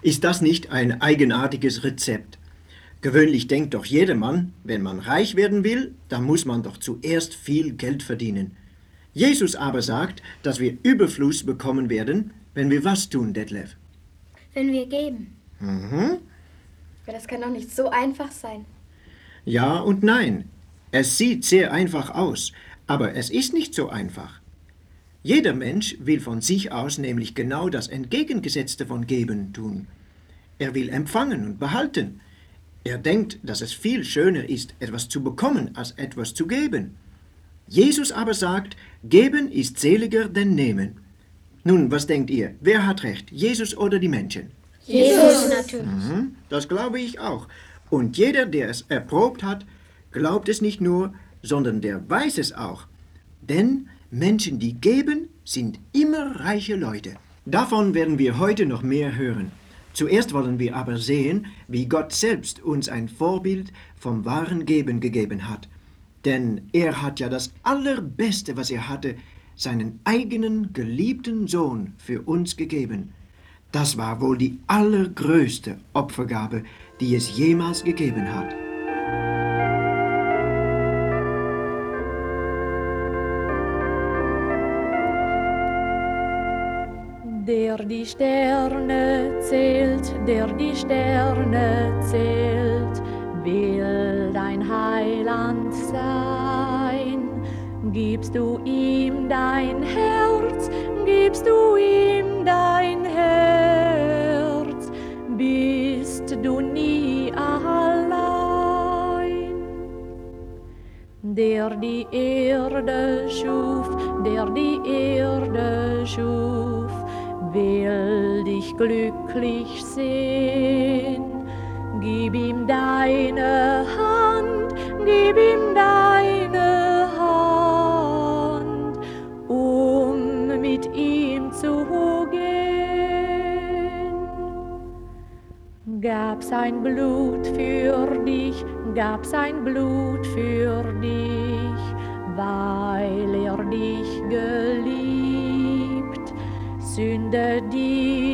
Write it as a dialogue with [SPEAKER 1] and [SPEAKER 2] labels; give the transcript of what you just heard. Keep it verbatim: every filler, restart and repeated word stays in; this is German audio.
[SPEAKER 1] Ist das nicht ein eigenartiges Rezept? Gewöhnlich denkt doch jedermann, wenn man reich werden will, dann muss man doch zuerst viel Geld verdienen. Jesus aber sagt, dass wir Überfluss bekommen werden, wenn wir was tun, Detlef?
[SPEAKER 2] Wenn wir geben.
[SPEAKER 1] Mhm.
[SPEAKER 3] Ja, das kann doch nicht so einfach sein.
[SPEAKER 1] Ja und nein. Es sieht sehr einfach aus, aber es ist nicht so einfach. Jeder Mensch will von sich aus nämlich genau das Entgegengesetzte von geben tun. Er will empfangen und behalten. Er denkt, dass es viel schöner ist, etwas zu bekommen, als etwas zu geben. Jesus aber sagt, geben ist seliger denn nehmen. Nun, was denkt ihr? Wer hat recht, Jesus oder die Menschen?
[SPEAKER 2] Jesus natürlich.
[SPEAKER 1] Mhm, das glaube ich auch. Und jeder, der es erprobt hat, glaubt es nicht nur, sondern der weiß es auch. Denn Menschen, die geben, sind immer reiche Leute. Davon werden wir heute noch mehr hören. Zuerst wollen wir aber sehen, wie Gott selbst uns ein Vorbild vom wahren Geben gegeben hat. Denn er hat ja das Allerbeste, was er hatte, seinen eigenen geliebten Sohn für uns gegeben. Das war wohl die allergrößte Opfergabe, die es jemals gegeben hat.
[SPEAKER 4] Der die Sterne zählt, der die Sterne zählt, will dein Heiland sein. Gibst du ihm dein Herz, gibst du ihm dein Herz, bist du nie allein. Der die Erde schuf, der die Erde schuf, will dich glücklich sehen. Gib ihm deine Hand, gib ihm deine Hand, um mit ihm zu gehen. Gab sein Blut für dich, gab sein Blut für dich, weil er dich geliebt. Sünde, die